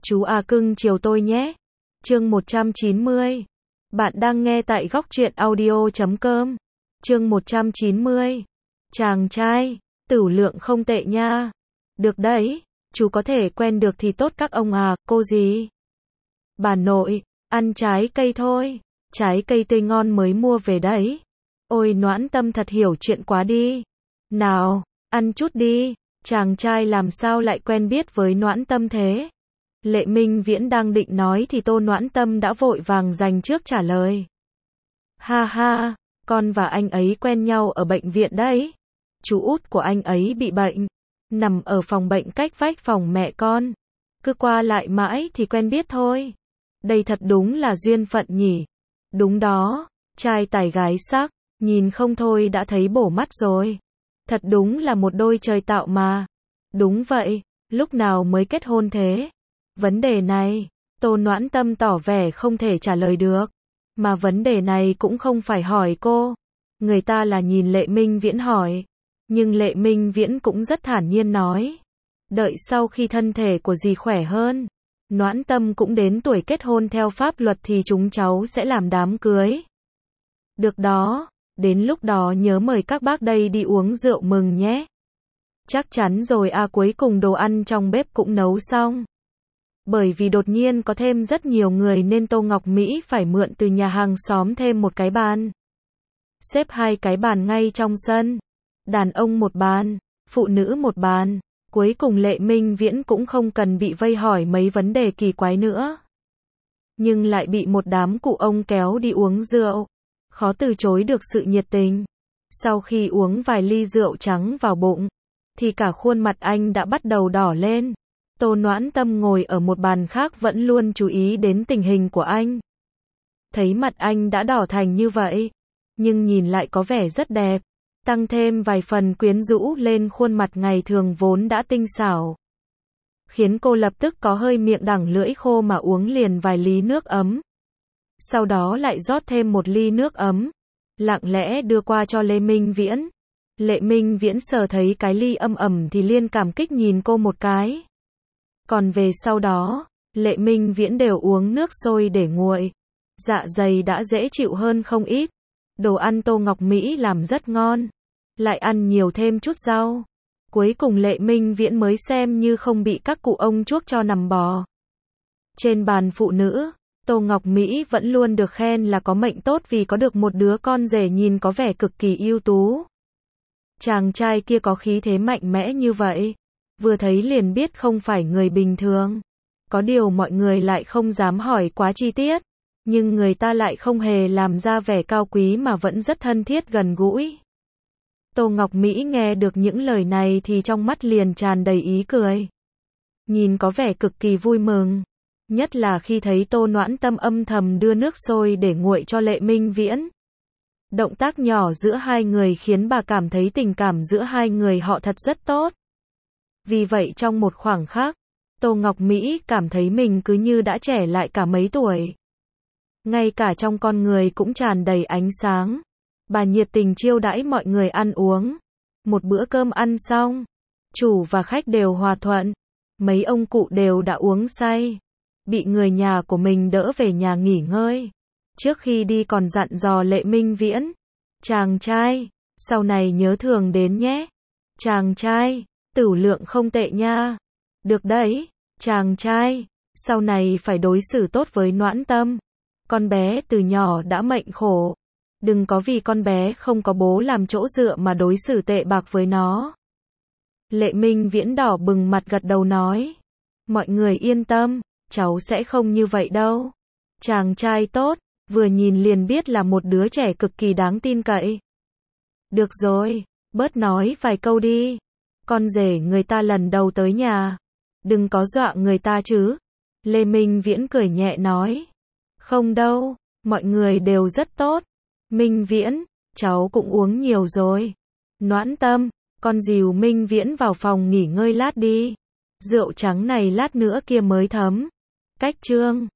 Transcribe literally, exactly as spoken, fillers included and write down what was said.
Chú à cưng chiều tôi nhé. Chương một trăm chín mươi. Bạn đang nghe tại góc truyện audio chấm com. Chương một trăm chín mươi. Chàng trai, tửu lượng không tệ nha. Được đấy, chú có thể quen được thì tốt các ông à, cô gì? Bà nội, ăn trái cây thôi. Trái cây tươi ngon mới mua về đấy. Ôi Noãn Tâm thật hiểu chuyện quá đi. Nào, ăn chút đi. Chàng trai làm sao lại quen biết với Noãn Tâm thế? Lệ Minh Viễn đang định nói thì Tô Noãn Tâm đã vội vàng giành trước trả lời. Ha ha, con và anh ấy quen nhau ở bệnh viện đấy. Chú út của anh ấy bị bệnh, nằm ở phòng bệnh cách vách phòng mẹ con. Cứ qua lại mãi thì quen biết thôi. Đây thật đúng là duyên phận nhỉ. Đúng đó, trai tài gái sắc, nhìn không thôi đã thấy bổ mắt rồi. Thật đúng là một đôi trời tạo mà. Đúng vậy, lúc nào mới kết hôn thế? Vấn đề này, Tô Noãn Tâm tỏ vẻ không thể trả lời được. Mà vấn đề này cũng không phải hỏi cô. Người ta là nhìn Lệ Minh Viễn hỏi. Nhưng Lệ Minh Viễn cũng rất thản nhiên nói. Đợi sau khi thân thể của dì khỏe hơn, Noãn Tâm cũng đến tuổi kết hôn theo pháp luật thì chúng cháu sẽ làm đám cưới. Được đó, đến lúc đó nhớ mời các bác đây đi uống rượu mừng nhé. Chắc chắn rồi à, cuối cùng đồ ăn trong bếp cũng nấu xong. Bởi vì đột nhiên có thêm rất nhiều người nên Tô Ngọc Mỹ phải mượn từ nhà hàng xóm thêm một cái bàn. Xếp hai cái bàn ngay trong sân. Đàn ông một bàn, phụ nữ một bàn. Cuối cùng Lệ Minh Viễn cũng không cần bị vây hỏi mấy vấn đề kỳ quái nữa. Nhưng lại bị một đám cụ ông kéo đi uống rượu. Khó từ chối được sự nhiệt tình. Sau khi uống vài ly rượu trắng vào bụng, thì cả khuôn mặt anh đã bắt đầu đỏ lên. Tô Noãn Tâm ngồi ở một bàn khác vẫn luôn chú ý đến tình hình của anh. Thấy mặt anh đã đỏ thành như vậy, nhưng nhìn lại có vẻ rất đẹp, tăng thêm vài phần quyến rũ lên khuôn mặt ngày thường vốn đã tinh xảo. Khiến cô lập tức có hơi miệng đắng lưỡi khô mà uống liền vài ly nước ấm. Sau đó lại rót thêm một ly nước ấm, lặng lẽ đưa qua cho Lê Minh Viễn. Lệ Minh Viễn sờ thấy cái ly âm ẩm thì liên cảm kích nhìn cô một cái. Còn về sau đó, Lệ Minh Viễn đều uống nước sôi để nguội. Dạ dày đã dễ chịu hơn không ít. Đồ ăn Tô Ngọc Mỹ làm rất ngon. Lại ăn nhiều thêm chút rau. Cuối cùng Lệ Minh Viễn mới xem như không bị các cụ ông chuốc cho nằm bò. Trên bàn phụ nữ, Tô Ngọc Mỹ vẫn luôn được khen là có mệnh tốt vì có được một đứa con rể nhìn có vẻ cực kỳ ưu tú. Chàng trai kia có khí thế mạnh mẽ như vậy. Vừa thấy liền biết không phải người bình thường. Có điều mọi người lại không dám hỏi quá chi tiết. Nhưng người ta lại không hề làm ra vẻ cao quý mà vẫn rất thân thiết gần gũi. Tô Ngọc Mỹ nghe được những lời này thì trong mắt liền tràn đầy ý cười. Nhìn có vẻ cực kỳ vui mừng. Nhất là khi thấy Tô Noãn Tâm âm thầm đưa nước sôi để nguội cho Lệ Minh Viễn. Động tác nhỏ giữa hai người khiến bà cảm thấy tình cảm giữa hai người họ thật rất tốt. Vì vậy trong một khoảng khắc, Tô Ngọc Mỹ cảm thấy mình cứ như đã trẻ lại cả mấy tuổi. Ngay cả trong con người cũng tràn đầy ánh sáng. Bà nhiệt tình chiêu đãi mọi người ăn uống. Một bữa cơm ăn xong, chủ và khách đều hòa thuận. Mấy ông cụ đều đã uống say. Bị người nhà của mình đỡ về nhà nghỉ ngơi. Trước khi đi còn dặn dò Lệ Minh Viễn. Chàng trai, sau này nhớ thường đến nhé. Chàng trai, tửu lượng không tệ nha. Được đấy, chàng trai, sau này phải đối xử tốt với Noãn Tâm. Con bé từ nhỏ đã mệnh khổ. Đừng có vì con bé không có bố làm chỗ dựa mà đối xử tệ bạc với nó. Lệ Minh Viễn đỏ bừng mặt gật đầu nói. Mọi người yên tâm, cháu sẽ không như vậy đâu. Chàng trai tốt, vừa nhìn liền biết là một đứa trẻ cực kỳ đáng tin cậy. Được rồi, bớt nói vài câu đi. Con rể người ta lần đầu tới nhà. Đừng có dọa người ta chứ. Lê Minh Viễn cười nhẹ nói. Không đâu, mọi người đều rất tốt. Minh Viễn, cháu cũng uống nhiều rồi. Noãn Tâm, con dìu Minh Viễn vào phòng nghỉ ngơi lát đi. Rượu trắng này lát nữa kia mới thấm. Cách chương